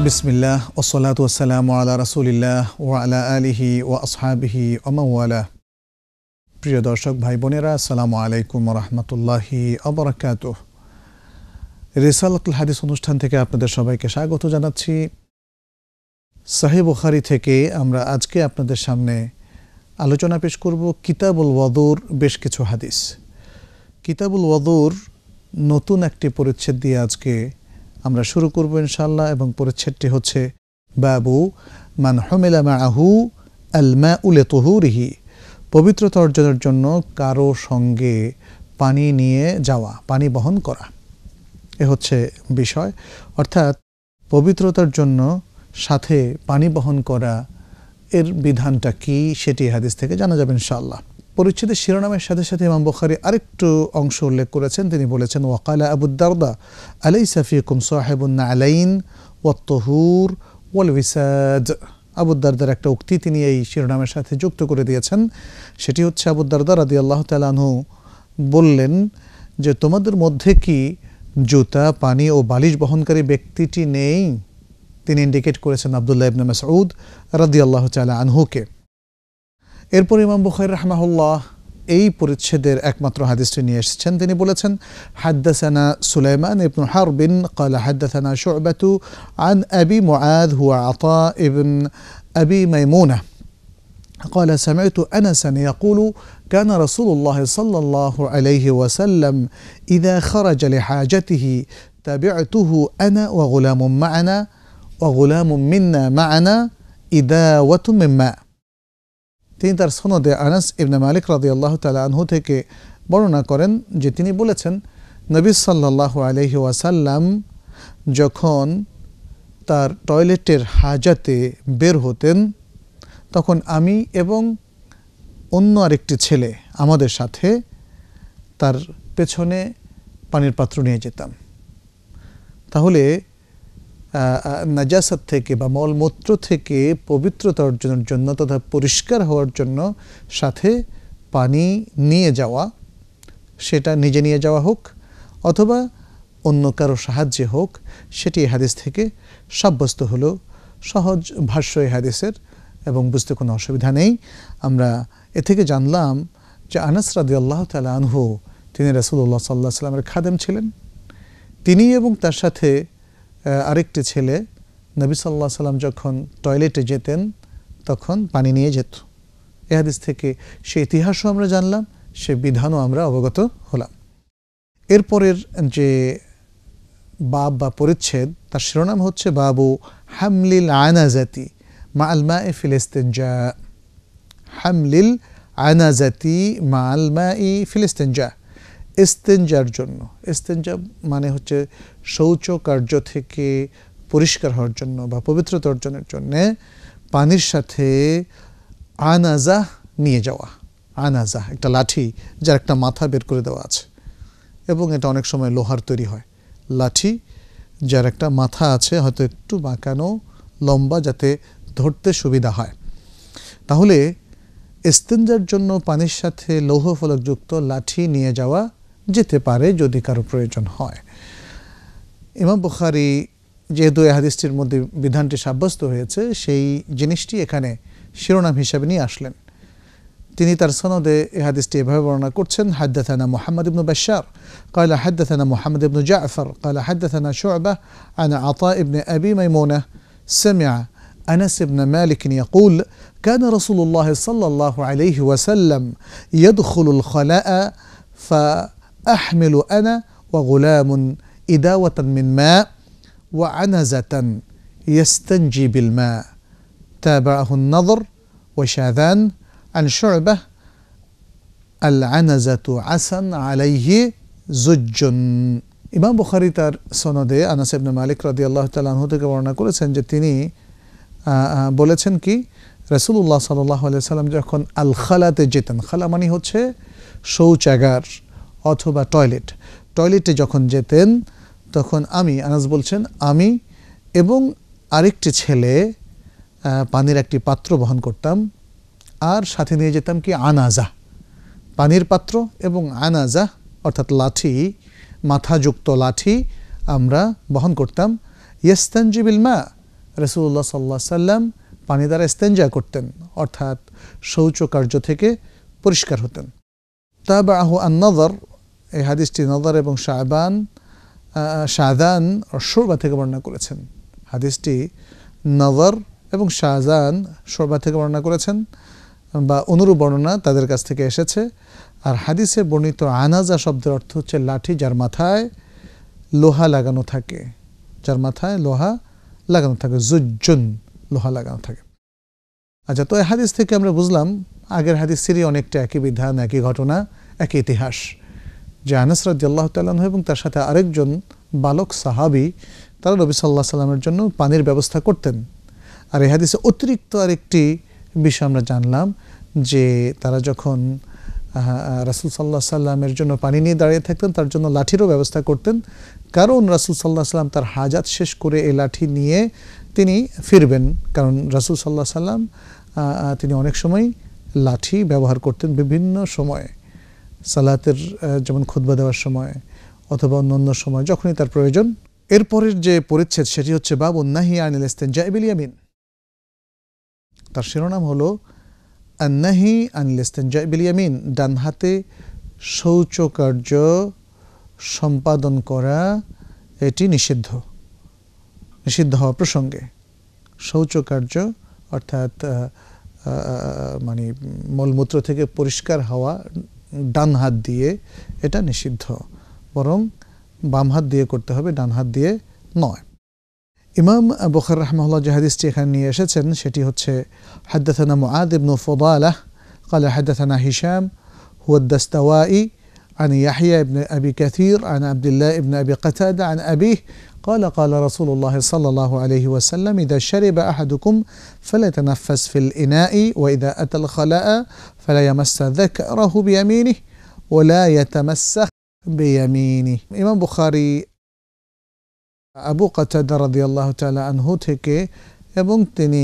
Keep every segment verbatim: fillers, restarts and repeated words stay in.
বিসমিল্লাহ ওয়াসসালাতু ওয়াসসালামু আলা রাসূলিল্লাহ ওয়া আলা আলিহি ওয়া আসহাবিহি ওয়া মান ওয়ালা। প্রিয় দর্শক ভাই বোনেরা, আসসালামু আলাইকুম ওয়া রাহমাতুল্লাহি ওয়া বারাকাতুহু। রিসালাতুল হাদিস অনুষ্ঠান থেকে আপনাদের সবাইকে স্বাগত জানাচ্ছি। সহিহ বুখারী থেকে আমরা আজকে আপনাদের সামনে আলোচনা পেশ করব কিতাবুল ওয়াদুর বেশ কিছু হাদিস। কিতাবুল ওয়াদুর নতুন একটি পরিচ্ছেদ দিয়ে আজকে আমরা শুরু করব ইনশাআল্লাহ, এবং পরিচ্ছেদটি হচ্ছে বাবু মান হুমিলা মাআহু আল মাউ লিতুহুরিহি, পবিত্রতা অর্জনের জন্য কারো সঙ্গে পানি নিয়ে যাওয়া, পানি বহন করা। এ হচ্ছে বিষয়, অর্থাৎ পবিত্রতার জন্য সাথে পানি বহন করা এর বিধানটা কি সেটি হাদিস থেকে জানা যাবে ইনশাআল্লাহ। পরিচ্ছেদের শিরোনামের সাথে সাথে ইমাম বুখারী আরেকটু অংশ উল্লেখ করেছেন। তিনি বলেছেন ওয়াকালা আবু দারদা আলাইসা ফিকুম সাহিবুন নালাইন ওয়াত তুহুর ওয়াল ওয়িসাদ। আবু দারদার একটা উক্তি তিনি এই শিরোনামের সাথে যুক্ত করে দিয়েছেন। সেটি হচ্ছে আবু দারদা রাদিয়াল্লাহু তাআলা আনহু বললেন যে তোমাদের মধ্যে কি জুতা, পানি ও বালিশ বহনকারী ব্যক্তিটি নেই? তিনি ইন্ডিকেট করেছেন আব্দুল্লাহ ইবনে মাসউদ রাদিয়াল্লাহু তাআলা আনহুকে। এরপর ইমাম বুখারী রাহমাহুল্লাহ এই পরিচ্ছেদের একমাত্র হাদিসটি নিয়ে এসেছেন। তিনি বলেছেন হাদ্দাসানা সুলাইমান ইবনে হারবিন قال حدثنا شعبة عن أبي معاذ هو عطاء ابن أبي ميمونة قال سمعت أنسا يقول كان رسول الله صلى الله عليه وسلم إذا خرج لحاجته تبعته أنا وغلام معنا وغلام منا معنا إداوة من ماء। তিনি তার সনদে আনাস ইবনে মালিক রাদিয়াল্লাহু তাআলা আনহু থেকে বর্ণনা করেন যে তিনি বলেছেন নবী সাল্লাল্লাহু আলাইহি ওয়াসাল্লাম যখন তার টয়লেটের হাজাতে বের হতেন তখন আমি এবং অন্য আরেকটি ছেলে আমাদের সাথে তার পেছনে পানির পাত্র নিয়ে যেতাম। তাহলে নাজাসাত থেকে বা মলমূত্র থেকে পবিত্রতা অর্জনের জন্য তথা পরিষ্কার হওয়ার জন্য সাথে পানি নিয়ে যাওয়া, সেটা নিজে নিয়ে যাওয়া হোক অথবা অন্য কারো সাহায্যে হোক, সেটি এই হাদিস থেকে সাব্যস্ত হলো। সহজ ভাষ্য এই হাদিসের এবং বুঝতে কোনো অসুবিধা নেই। আমরা এ থেকে জানলাম যে আনাস রাদিয়াল্লাহু তাআলা আনহু তিনি রাসূলুল্লাহ সাল্লাল্লাহু আলাইহি ওয়াসাল্লামের খাদেম ছিলেন। তিনি এবং তার সাথে আরেকটি ছেলে নবী সাল্লাল্লাহু আলাইহি ওয়াসাল্লাম যখন টয়লেটে যেতেন তখন পানি নিয়ে যেত। এই হাদিস থেকে সে ইতিহাসও আমরা জানলাম, সে বিধানও আমরা অবগত হলাম। এরপরের যে বাব বা পরিচ্ছেদ তার শিরোনাম হচ্ছে বাবু হামলিল আনাজাতি মা আল মা'i ফিল ইস্তিনজা। হামলিল আনাজাতি মা আল মা'i ফিল ইস্তিনজা, ইস্তেঞ্জার জন্য। ইস্তেঞ্জা মানে হচ্ছে শৌচ কার্য থেকে পরিষ্কার হওয়ার জন্য বা পবিত্রতা অর্জনের জন্য পানির সাথে আনাজা নিয়ে যাওয়া। আনাজা একটা লাঠি যার একটা মাথা বের করে দেওয়া আছে, এবং এটা অনেক সময় লোহার তৈরি হয়। লাঠি যার একটা মাথা আছে, হয়তো একটু বাঁকানো লম্বা, যাতে ধরতে সুবিধা হয়। তাহলে ইস্তেঞ্জার জন্য পানির সাথে লৌহ ফলকযুক্ত লাঠি নিয়ে যাওয়া যেতে পারে যদি কারো প্রয়োজন হয়। ইমাম বুখারী যেহেতু এই হাদিসটির মধ্যে বিধানটি সাব্যস্ত হয়েছে, সেই জিনিসটি এখানে শিরোনাম হিসাবে নিয়ে আসলেন। তিনি তার সনদে এই হাদিসটি এভাবে বর্ণনা করছেন হাদ্দাথানা মুহাম্মদ ইবনে বাশশার قال حدثنا محمد بن جعفر قال حدثنا شعبة عن عطاء بن أبي ميمونة سمع أنس بن مالك يقول كان رسول الله صلى الله عليه وسلم يدخل الخلاء فأحمل أنا وغلام إداوة من ماء وعنزة يستنجي بالماء تابعه النضر وشاذان عن شعبة العنزة عسن عليه زج। ইমাম বুখারী তার সনদে আনাস ইবনে মালিক রাদিয়াল্লাহু তাআলা আনহু থেকে বর্ণনা করেছেন যে তিনি বলেছেন কি রাসূলুল্লাহ সাল্লাল্লাহু আলাইহি ওয়াসাল্লাম যখন আল খালাতে যেতেন, খালা মানে হচ্ছে শৌচাগার অথবা টয়লেট, টয়লেটে যখন যেতেন তখন আমি, আনাস বলছেন, আমি এবং আরেকটি ছেলে পানির একটি পাত্র বহন করতাম, আর সাথে নিয়ে যেতাম কি আনাজা, পানির পাত্র, এবং আনাজা অর্থাৎ লাঠি, মাথাযুক্ত লাঠি আমরা বহন করতাম। ইস্তানজি বিল মা, রাসূলুল্লাহ সাল্লাল্লাহু আলাইহি সাল্লাম পানি দ্বারা ইস্তেঞ্জা করতেন, অর্থাৎ শৌচ কার্য থেকে পরিষ্কার হতেন। তাবাহু আন-নাযর, এই হাদিসটি নযর এবং শাবান শাযান ও শুরবা থেকে বর্ণনা করেছেন। হাদিসটি নযর এবং শাযান শুরবা থেকে বর্ণনা করেছেন বা অনুরূপ বর্ণনা তাদের কাছ থেকে এসেছে। আর হাদিসে বর্ণিত আনাজা শব্দের অর্থ হচ্ছে লাঠি যার মাথায় লোহা লাগানো থাকে, যার মাথায় লোহা লাগানো থাকে, জুজ্জুন, লোহা লাগানো থাকে। আচ্ছা, তো এই হাদিস থেকে আমরা বুঝলাম আগের হাদিসেরই অনেকটা একই বিধান, একই ঘটনা, একই ইতিহাস, যে আনাস রাদিয়াল্লাহু তাআলা আনহু এবং তার সাথে আরেকজন বালক সাহাবী তারা নবী সাল্লাল্লাহু আলাইহি সাল্লামের জন্য পানির ব্যবস্থা করতেন। আর এই হাদিসে অতিরিক্ত আরেকটি বিষয় আমরা জানলাম যে তারা যখন রাসূল সাল্লাল্লাহু আলাইহি সাল্লামের জন্য পানি নিয়ে দাঁড়িয়ে থাকতেন তার জন্য লাঠিরও ব্যবস্থা করতেন, কারণ রাসূল সাল্লাল্লাহু আলাইহি সাল্লাম তার হাজাত শেষ করে এই লাঠি নিয়ে তিনি ফিরবেন। কারণ রাসূল সাল্লাল্লাহু আলাইহি সাল্লাম তিনি অনেক সময় লাঠি ব্যবহার করতেন বিভিন্ন সময়ে, সালাতের যেমন খুতবা দেওয়ার সময় অথবা অন্যান্য সময় যখনই তার প্রয়োজন। এরপরের যে পরিচ্ছেদ সেটি হচ্ছে বাবুন নাহি আনিল ইস্তিনজাই বিল ইয়ামিন। তার শিরোনাম হলো আন-নাহি আনিল ইস্তিনজাই বিল ইয়ামিন, ডান হাতে শৌচকার্য সম্পাদন করা এটি নিষিদ্ধ, নিষিদ্ধ হওয়া প্রসঙ্গে। শৌচকার্য অর্থাৎ মানে মলমূত্র থেকে পরিষ্কার হওয়া ডান হাত দিয়ে এটা নিষিদ্ধ, বরং বাম হাত দিয়ে করতে হবে, ডান হাত দিয়ে নয়। ইমাম বুখারী রাহিমাহুল্লাহ যে হাদিসটি এখানে নিয়ে এসেছেন সেটি হচ্ছে হাদাথানা মুআদ ইবনে ফুদালাহ قال حدثنا هشام هو الدستوائي عن يحيى بن أبي كثير عن عبد الله بن أبي قتادة عن أبيه قال قال رسول الله صلى الله عليه وسلم إذا شرب أحدكم فلا يتنفس في الإناء وإذا أتى الخلاء فلا يمس ذكره بيمينه ولا يتمسح بيمينه। ইমাম বুখারী আবু কাতাদা রাদিয়াল্লাহু তাআলা আনহু থেকে এবং তিনি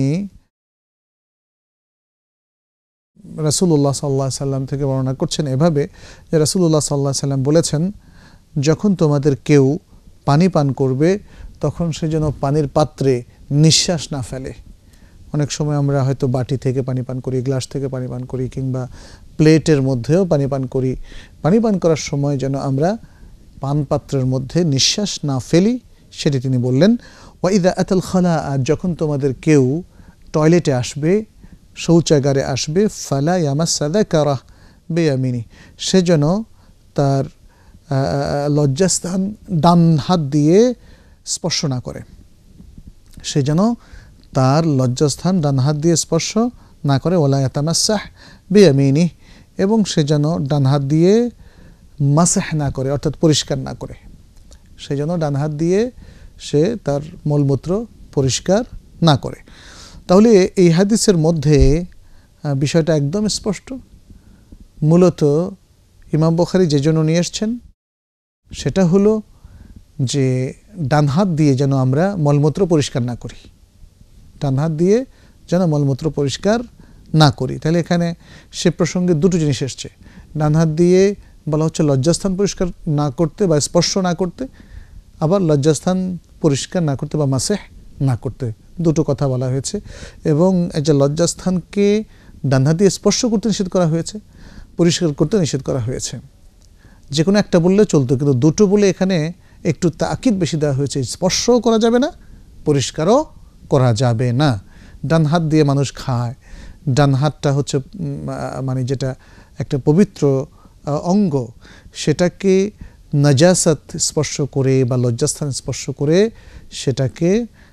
রাসূলুল্লাহ সাল্লাল্লাহু আলাইহি সাল্লাম থেকে বর্ণনা করছেন এভাবে যে রাসূলুল্লাহ সাল্লাল্লাহু আলাইহি সাল্লাম বলেছেন, যখন তোমাদের কেউ পানি পান করবে তখন সে যেন পানির পাত্রে নিঃশ্বাস না ফেলে। অনেক সময় আমরা হয়তো বাটি থেকে পানি পান করি, গ্লাস থেকে পানি পান করি, কিংবা প্লেটের মধ্যেও পানি পান করি। পানি পান করার সময় যেন আমরা পান পাত্রের মধ্যে নিঃশ্বাস না ফেলি, সেটি তিনি বললেন। ওয়া ইযা আতাল খালা, যখন তোমাদের কেউ টয়লেটে আসবে, শৌচাগারে আসবে, ফালা ইয়ামাসসা যাকারাহ বিয়ামিনি, সে যেন তার লজ্জাস্থান ডান হাত দিয়ে স্পর্শ না করে, সে যেন তার লজ্জাস্থান ডান হাত দিয়ে স্পর্শ না করে। ওয়ালা ইয়াতামাসসাহ বিয়ামিনি, এবং সে যেন ডান হাত দিয়ে মাসাহ না করে, অর্থাৎ পরিষ্কার না করে, সে যেন ডান হাত দিয়ে সে তার মলমূত্র পরিষ্কার না করে। তাহলে এই হাদিসের মধ্যে বিষয়টা একদম স্পষ্ট। মূলত ইমাম বুখারী যে জন্য নিয়ে এসছেন সেটা হলো যে ডান হাত দিয়ে যেন আমরা মলমূত্র পরিষ্কার না করি, ডান হাত দিয়ে যেন মলমূত্র পরিষ্কার না করি। তাহলে এখানে সে প্রসঙ্গে দুটো জিনিস এসছে। ডান হাত দিয়ে বলা হচ্ছে লজ্জাস্থান পরিষ্কার না করতে বা স্পর্শ না করতে, আবার লজ্জাস্থান পরিষ্কার না করতে বা মাসেহ না করতে, দুটো কথা বলা হয়েছে। এবং এই যে লজ্জাস্থানকে ডান হাত দিয়ে স্পর্শ করতে নিষেধ করা হয়েছে, পরিষ্কার করতে নিষেধ করা হয়েছে। যে কোনো একটা বললে চলতো, কিন্তু দুটো বলে এখানে একটু তাকিদ বেশি দেওয়া হয়েছে। স্পর্শও করা যাবে না, পরিষ্কারও করা যাবে না। ডান হাত দিয়ে মানুষ খায়, ডান হাতটা হচ্ছে মানে যেটা একটা পবিত্র অঙ্গ, সেটাকে নাজাসাত স্পর্শ করে বা লজ্জাস্থান স্পর্শ করে সেটাকে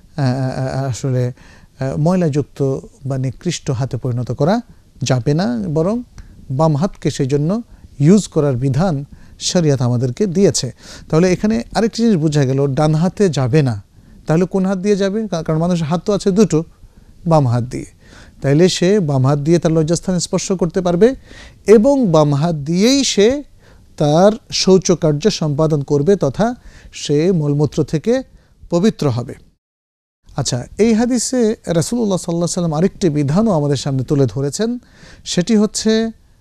আসলে ময়লাযুক্ত বা নিকৃষ্ট হাতে পরিণত করা যাবে না, বরং বাম হাতকে সেই জন্য ইউজ করার বিধান শরিয়ত আমাদেরকে দিয়েছে। তাহলে এখানে আরেকটি জিনিস বোঝা গেল, ডান হাতে যাবে না, তাহলে কোন হাত দিয়ে যাবে? কারণ মানুষের হাত তো আছে দুটো, বাম হাত দিয়ে। তাইলে সে বাম হাত দিয়ে তার লজ্জাস্থান স্পর্শ করতে পারবে এবং বাম হাত দিয়েই সে তার শৌচকার্য সম্পাদন করবে, তথা সে মলমূত্র থেকে পবিত্র হবে। আচ্ছা, এই হাদিসে রাসূলুল্লাহ সাল্লাল্লাহু আলাইহি সাল্লাম আরেকটি বিধানও আমাদের সামনে তুলে ধরেছেন, সেটি হচ্ছে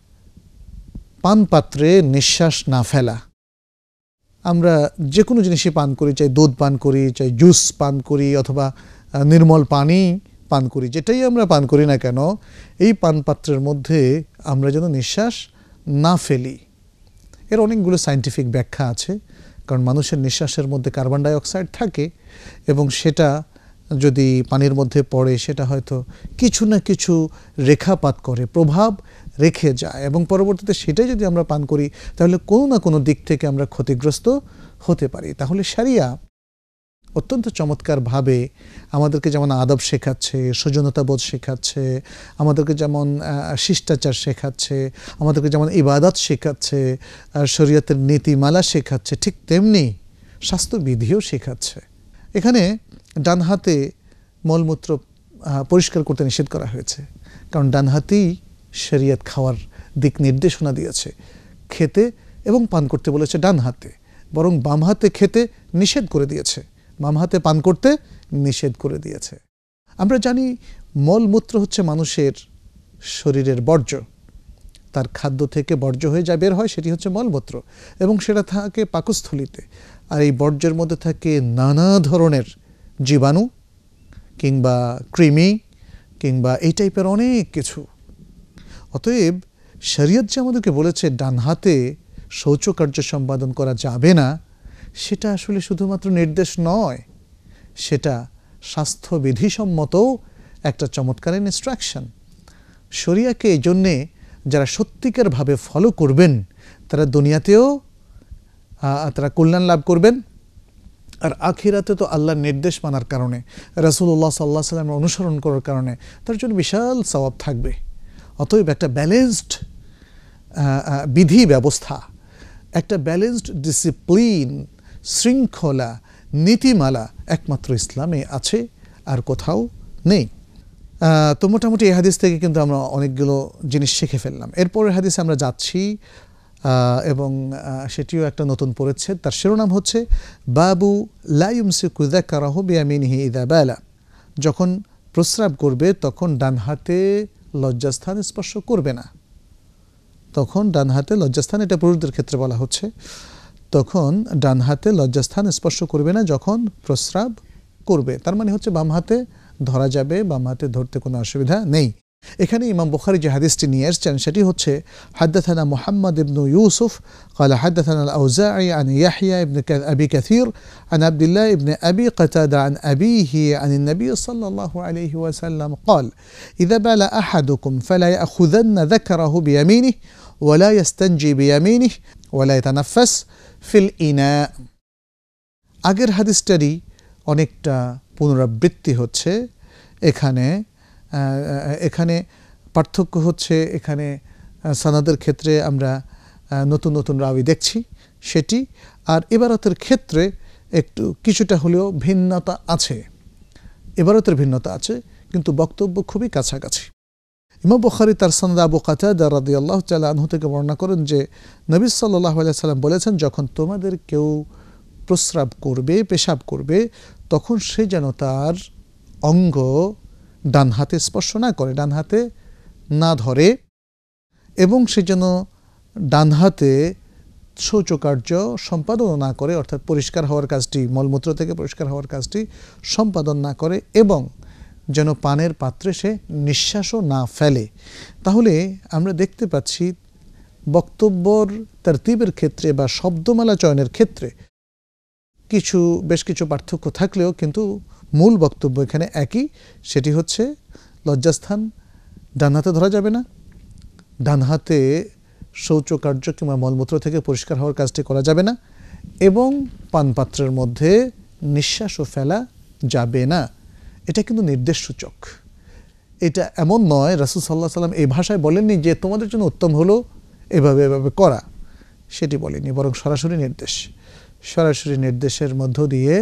পান পাত্রে নিঃশ্বাস না ফেলা। আমরা যে কোনো জিনিসই পান করি, চাই দুধ পান করি, চাই জুস পান করি, অথবা নির্মল পানি পান করি, যেটাই আমরা পান করি না কেন, এই পানপাত্রের মধ্যে আমরা যেন নিঃশ্বাস না ফেলি। এর অনেকগুলো সায়েন্টিফিক ব্যাখ্যা আছে, কারণ মানুষের নিঃশ্বাসের মধ্যে কার্বন ডাই অক্সাইড থাকে এবং সেটা যদি পানির মধ্যে পড়ে সেটা হয়তো কিছু না কিছু রেখাপাত করে, প্রভাব রেখে যায়, এবং পরবর্তীতে সেটাই যদি আমরা পান করি তাহলে কোনো না কোনো দিক থেকে আমরা ক্ষতিগ্রস্ত হতে পারি। তাহলে শরিয়া অত্যন্ত চমৎকারভাবে আমাদেরকে যেমন আদব শেখাচ্ছে, সৌজন্যতাবোধ শেখাচ্ছে, আমাদেরকে যেমন শিষ্টাচার শেখাচ্ছে, আমাদেরকে যেমন ইবাদত শেখাচ্ছে, শরীয়তের নীতিমালা শেখাচ্ছে, ঠিক তেমনি স্বাস্থ্যবিধিও শেখাচ্ছে। এখানে ডান হাতে মলমূত্র পরিষ্কার করতে নিষেধ করা হয়েছে, কারণ ডান হাতেই শরীয়ত খাওয়ার দিক নির্দেশনা দিয়েছে। খেতে এবং পান করতে বলেছে ডান হাতে, বরং বাম হাতে খেতে নিষেধ করে দিয়েছে, বাম হাতে পান করতে নিষেধ করে দিয়েছে। আমরা জানি মলমূত্র হচ্ছে মানুষের শরীরের বর্জ্য, তার খাদ্য থেকে বর্জ্য হয়ে যা বের হয় সেটি হচ্ছে মলমূত্র, এবং সেটা থাকে পাকস্থলিতে। আর এই বর্জ্যের মধ্যে থাকে নানা ধরনের জীবাণু কিংবা কৃমি কিংবা এই টাইপের অনেক কিছু। অতএব শরীয়ত যে আমাদেরকে বলেছে ডান হাতে শৌচকার্য সম্পাদন করা যাবে না, সেটা আসলে শুধুমাত্র নির্দেশ নয়, সেটা স্বাস্থ্যবিধিসম্মত একটা চমৎকার ইনস্ট্রাকশন। শরিয়াকে এই জন্যে যারা সত্যিকারভাবে ফলো করবেন তারা দুনিয়াতেও তারা কল্যাণ লাভ করবেন, আর আখিরাতে তো আল্লাহর নির্দেশ মানার কারণে, রাসূলুল্লাহ সাল্লাল্লাহু আলাইহি ওয়াসাল্লামের অনুসরণ করার কারণে তার জন্য বিশাল সওয়াব থাকবে। অতএব একটা ব্যালেন্সড বিধি ব্যবস্থা, একটা ব্যালেন্সড ডিসিপ্লিন, শৃঙ্খলা, নীতিমালা একমাত্র ইসলামে আছে, আর কোথাও নেই। তো মোটামুটি এই হাদিস থেকে কিন্তু আমরা অনেকগুলো জিনিস শিখে ফেললাম। এরপরের হাদিসে আমরা যাচ্ছি, এবং সেটিও একটা নতুন পরিচ্ছেদ। তার শিরোনাম হচ্ছে বাবু লা ইউমসিকু যাকারাহু বিয়ামিনিহি ইযা বালা। যখন প্রস্রাব করবে তখন ডান হাতে লজ্জাস্থান স্পর্শ করবে না। তখন ডান হাতে লজ্জাস্থান, এটা পুরুষদের ক্ষেত্রে বলা হচ্ছে, তখন ডান হাতে লজ্জাস্থান স্পর্শ করবে না যখন প্রস্রাব করবে। তার মানে হচ্ছে বাম হাতে ধরা যাবে, বাম হাতে ধরতে কোনো অসুবিধা নেই। এখানে ইমাম বুখারী যে হাদিসটি নিয়ে এসেছেন সেটি হচ্ছে হাদাথানা মুহাম্মদ ইবনু ইউসুফ قال حدثنا الأوزاعي عن يحيى ابن أبي كثير عن عبد الله ابن أبي قتادة عن أبيه عن النبي صلى الله عليه وسلم قال إذا بال أحدكم فلا يأخذن ذكره بيمينه ولا يستنجي بيمينه ولا يتنفس في الإناء। আগের হাদিসটারই অনেকটা পুনরাবৃত্তি হচ্ছে এখানে। এখানে পার্থক্য হচ্ছে, এখানে সানাদের ক্ষেত্রে আমরা নতুন নতুন রাবি দেখছি সেটি, আর ইবারতের ক্ষেত্রে একটু কিছুটা হলেও ভিন্নতা আছে। ইবারতের ভিন্নতা আছে কিন্তু বক্তব্য খুবই কাছাকাছি। ইমাম বুখারী তার সনদ আবু কাতাদা রাদিয়াল্লাহু তাআলা আনহু থেকে বর্ণনা করেন যে নবী সাল্লাল্লাহু আলাইহি সাল্লাম বলেছেন, যখন তোমাদের কেউ প্রস্রাব করবে, পেশাব করবে, তখন সে যেন তার অঙ্গ ডান হাতে স্পর্শ না করে, ডান হাতে না ধরে, এবং সে যেন ডান হাতে শৌচকার্য সম্পাদন না করে, অর্থাৎ পরিষ্কার হওয়ার কাজটি, মলমূত্র থেকে পরিষ্কার হওয়ার কাজটি সম্পাদন না করে, এবং যেন পানের পাত্রে সে নিঃশ্বাসও না ফেলে। তাহলে আমরা দেখতে পাচ্ছি বক্তব্যর তারতিবের ক্ষেত্রে বা শব্দমালা চয়নের ক্ষেত্রে কিছু বেশ কিছু পার্থক্য থাকলেও কিন্তু মূল বক্তব্য এখানে একই। সেটি হচ্ছে লজ্জাস্থান ডান হাতে ধরা যাবে না, ডান হাতে শৌচকার্য কিংবা মলমূত্র থেকে পরিষ্কার হওয়ার কাজটি করা যাবে না, এবং পানপাত্রের মধ্যে নিঃশ্বাসও ফেলা যাবে না। এটা কিন্তু নির্দেশ সূচক। এটা এমন নয়, রাসূল সাল্লাল্লাহু আলাইহি সাল্লাম এই ভাষায় বলেননি যে তোমাদের জন্য উত্তম হলো এভাবে এভাবে করা, সেটি বলেনি, বরং সরাসরি নির্দেশ। সরাসরি নির্দেশের মধ্য দিয়ে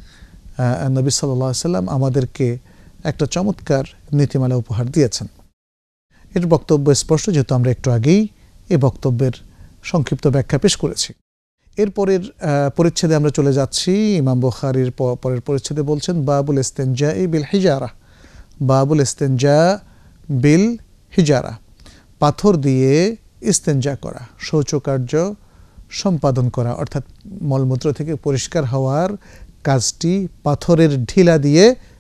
নবী সাল্লাল্লাহু আলাইহি সাল্লাম আমাদেরকে একটা চমৎকার নীতিমালা উপহার দিয়েছেন। এর বক্তব্য স্পষ্ট, যেহেতু আমরা একটু আগেই এই বক্তব্যের সংক্ষিপ্ত ব্যাখ্যা পেশ করেছি। এরপরের পরিচ্ছেদে আমরা চলে যাচ্ছি। ইমাম বুখারীর পরের পরিচ্ছেদে বলছেন বাবুল ইস্তিনজা বিল হিজারা, বাবুল ইস্তিনজা বিল হিজারা, পাথর দিয়ে ইস্তেঞ্জা করা, শৌচকার্য সম্পাদন করা, অর্থাৎ মলমূত্র থেকে পরিষ্কার হওয়ার কাজটি পাথরের ঢিলা দিয়ে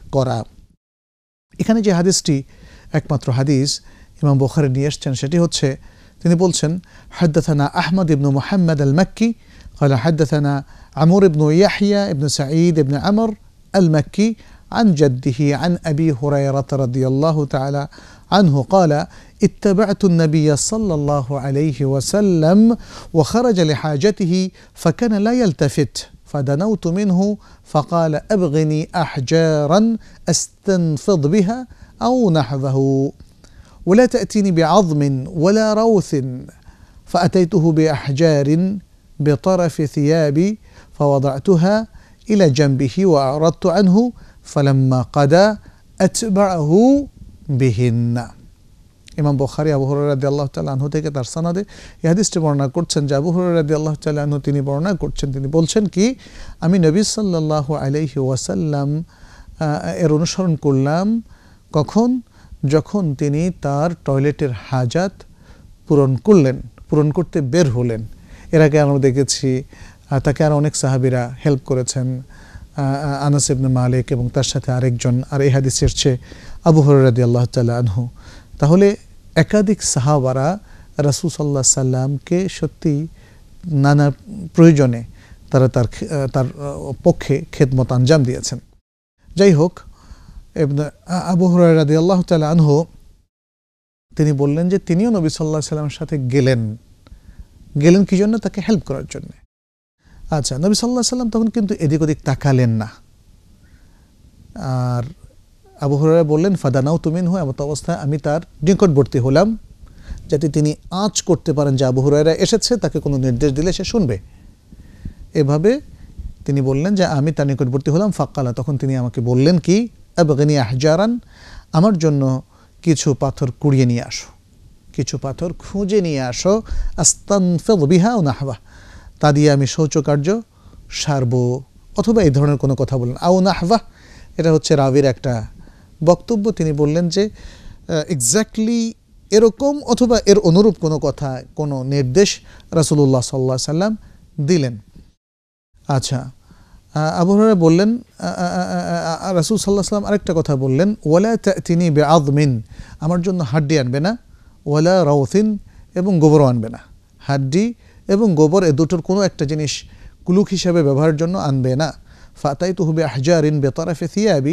করা। এখানে যে হাদিসটি একমাত্র হাদিস ইমাম বুখারী নিয়ে এসেছেন সেটি হচ্ছে, তিনি বলছেন হাদ্দাথানা আহমদ ইবনু মুহাম্মদ আল মাক্কি قال حدثنا عمرو بن يحيى بن سعيد بن عمر المكي عن جده عن أبي هريرة رضي الله تعالى عنه قال اتبعت النبي صلى الله عليه وسلم وخرج لحاجته فكان لا يلتفت فدنوت منه فقال أبغني أحجارا أستنفض بها أو نحوه ولا تأتيني بعظم ولا روث فأتيته بأحجار بطرف ثيابي فوضعتها إلى جنبه وأعرضت عنه فلما قضى أتبعه بهن। ইমাম বুখারী আবু হুরায়রা রাদিয়াল্লাহু তাআলা আনহু থেকে তার সনদে এই হাদিসটি বর্ণনা করছেন যে আবু হুরায়রা রাদিয়াল্লাহু তাআলা আনহু তিনি বর্ণনা করছেন, তিনি বলছেন কি, আমি নবী সাল্লাল্লাহু আলাইহি ওয়াসাল্লাম এর অনুসরণ করলাম। কখন? যখন তিনি তার টয়লেটের হাজাত পূরণ করলেন, পূরণ করতে বের হলেন। এর আগে আমরা দেখেছি তাকে আর অনেক সাহাবীরা হেল্প করেছেন, আনাস ইবনে মালিক এবং তার সাথে আরেকজন, আর এই হাদিসের চেয়ে আবু হুরায়রা রাদিয়াল্লাহু তাআলা আনহু। তাহলে একাধিক সাহাবারা রাসূল সাল্লাল্লাহু আলাইহি সাল্লামকে সত্যি নানা প্রয়োজনে তারা তার তার পক্ষে খেদমত আঞ্জাম দিয়েছেন। যাই হোক, আবু হুরায়রা রাদিয়াল্লাহু তাআলা আনহু তিনি বললেন যে তিনিও নবী সাল্লাল্লাহু আলাইহি সাল্লামের সাথে গেলেন। গেলেন কি জন্য? তাকে হেল্প করার জন্য। আচ্ছা, নবী সাল্লাল্লাহু আলাইহি সাল্লাম তখন কিন্তু এদিক ওদিক তাকালেন না। আর আবু হুরায়রা বললেন ফাদানাউতু মিনহু, এমত অবস্থায় আমি তার নিকটবর্তী হলাম যাতে তিনি আঁচ করতে পারেন যে আবু হুরায়রা এসেছে, তাকে কোনো নির্দেশ দিলে সে শুনবে। এভাবে তিনি বললেন যে আমি তার নিকটবর্তী হলাম। ফাক্কালা, তখন তিনি আমাকে বললেন কি, আবগনি আহজারান, আমার জন্য কিছু পাথর কুড়িয়ে নিয়ে আসো, কিছু পাথর খুঁজে নিয়ে আসো, আস্তানফিদ বিহা আও নাহওয়া, তা দিয়ে আমি শৌচকার্য সারব, অথবা এই ধরনের কোনো কথা বললেন। আও নাহওয়া, এটা হচ্ছে রাবির একটা বক্তব্য। তিনি বললেন যে এক্স্যাক্টলি এরকম অথবা এর অনুরূপ কোনো কথা, কোনো নির্দেশ রাসূলুল্লাহ সাল্লাল্লাহু আলাইহি সাল্লাম দিলেন। আচ্ছা, আবু হুরায়রা বললেন, রাসূল সাল্লাল্লাহু আলাইহি সাল্লাম আরেকটা কথা বললেন, ওয়ালা তা'তিনি বিআযমিন, আমার জন্য হাড্ডি আনবে না, ওয়ালা রাউথিন, এবং গোবরও আনবে না। হাড্ডি এবং গোবর এ দুটোর কোনো একটা জিনিস কুলুক হিসাবে ব্যবহারের জন্য আনবে না। ফাতাইতুহু বিআহজারিন বিতারাফি থিয়াবি,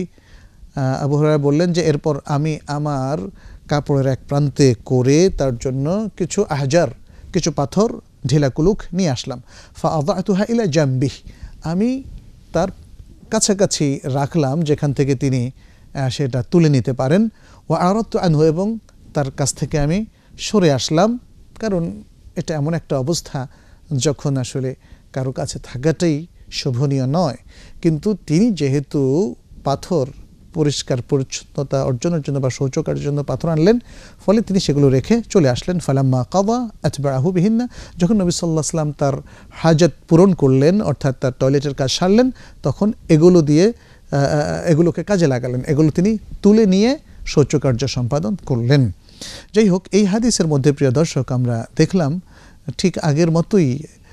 আবু হুরায়রা বললেন যে এরপর আমি আমার কাপড়ের এক প্রান্তে করে তার জন্য কিছু আহজার, কিছু পাথর ঢিলা কুলুক নিয়ে আসলাম। ফাআযাতুহা ইলা জামবি, আমি তার কাছাকাছি রাখলাম যেখান থেকে তিনি সেটা তুলে নিতে পারেন। ওয়া আরাদতু আনহু, এবং তার কাছ থেকে আমি সরে আসলাম, কারণ এটা এমন একটা অবস্থা যখন আসলে কারো কাছে থাকাটাই শোভনীয় নয়। কিন্তু তিনি যেহেতু পাথর পরিষ্কার পরিচ্ছন্নতা অর্জনের জন্য বা শৌচকার্যের জন্য পাথর আনলেন, ফলে তিনি সেগুলো রেখে চলে আসলেন। ফালাম্মা কাদা আতবাহু বিহিন্না, যখন নবী সাল্লাল্লাহু আলাইহি ওয়াসাল্লাম তার হাজাত পূরণ করলেন, অর্থাৎ তার টয়লেটের কাজ সারলেন, তখন এগুলো দিয়ে এগুলোকে কাজে লাগালেন, এগুলো তিনি তুলে নিয়ে শৌচকার্য সম্পাদন করলেন। যাই হোক, এই হাদিসের মধ্যে প্রিয় দর্শক আমরা দেখলাম ঠিক আগের মতোই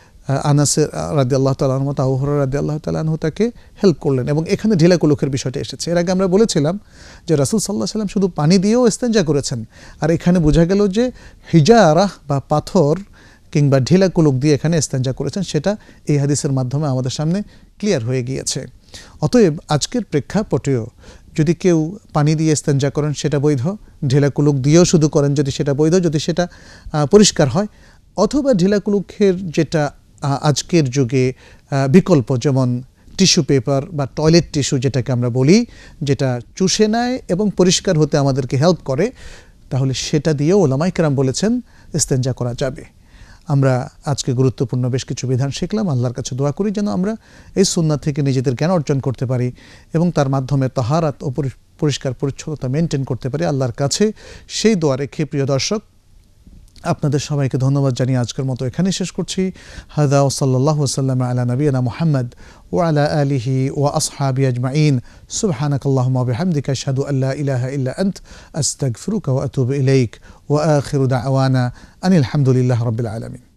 আনাস রাদিয়াল্লাহু তাআলা আনহু, আবু হুরায়রা রাদিয়াল্লাহু তাআলা আনহু তাকে হেল্প করলেন, এবং এখানে ঢিলা কুলুকের বিষয়টা এসেছে। এর আগে আমরা বলেছিলাম যে রাসূল সাল্লাল্লাহু আলাইহি ওয়াসাল্লাম শুধু পানি দিয়েও ইস্তেঞ্জা করেছেন, আর এখানে বোঝা গেল যে হিজারাহ বা পাথর কিংবা ঢিলা কুলুক দিয়ে এখানে ইস্তেঞ্জা করেছেন, সেটা এই হাদিসের মাধ্যমে আমাদের সামনে ক্লিয়ার হয়ে গিয়েছে। অতএব আজকের প্রেক্ষাপটেও যদি কেউ পানি দিয়ে ইস্তেঞ্জা করেন সেটা বৈধ, ঢিলা কুলুক দিয়েও শুধু করেন যদি সেটা বৈধ, যদি সেটা পরিষ্কার হয়, অথবা ঢিলা কুলুকের যেটা আজকের যুগে বিকল্প, যেমন টিস্যু পেপার বা টয়লেট টিস্যু যেটাকে আমরা বলি, যেটা চুষে নেয় এবং পরিষ্কার হতে আমাদেরকে হেল্প করে, তাহলে সেটা দিয়েও ওলামায়ে কেরাম বলেছেন ইস্তেঞ্জা করা যাবে। আমরা আজকে গুরুত্বপূর্ণ বেশ কিছু বিধান শিখলাম। আল্লাহর কাছে দোয়া করি যেন আমরা এই সুন্নাত থেকে নিজেদের জ্ঞান অর্জন করতে পারি এবং তার মাধ্যমে তাহারাত ও পরিষ্কার পরিচ্ছন্নতা মেনটেন করতে পারি। আল্লাহর কাছে সেই দোয়া রেখে প্রিয় দর্শক, আপনাদের সবাইকে ধন্যবাদ জানিয়ে আজকের মতো এখানে শেষ করছি। হাদা ওয়া সাল্লাল্লাহু ওয়াসাল্লাম আলা নবিয়িনা মুহাম্মদ ওয়া আলা আলিহি ওয়া আসহাবিহি আজমাইন। সুবহানাকাল্লাহুম্মা ওয়া বিহামদিকা আশহাদু আল্লা ইলাহা ইল্লা আনত আস্তাগফিরুকা ওয়া আতুবু ইলাইক ওয়া আখিরু দাওয়ানা আনিল হামদুলিল্লাহি রাব্বিল আলামিন।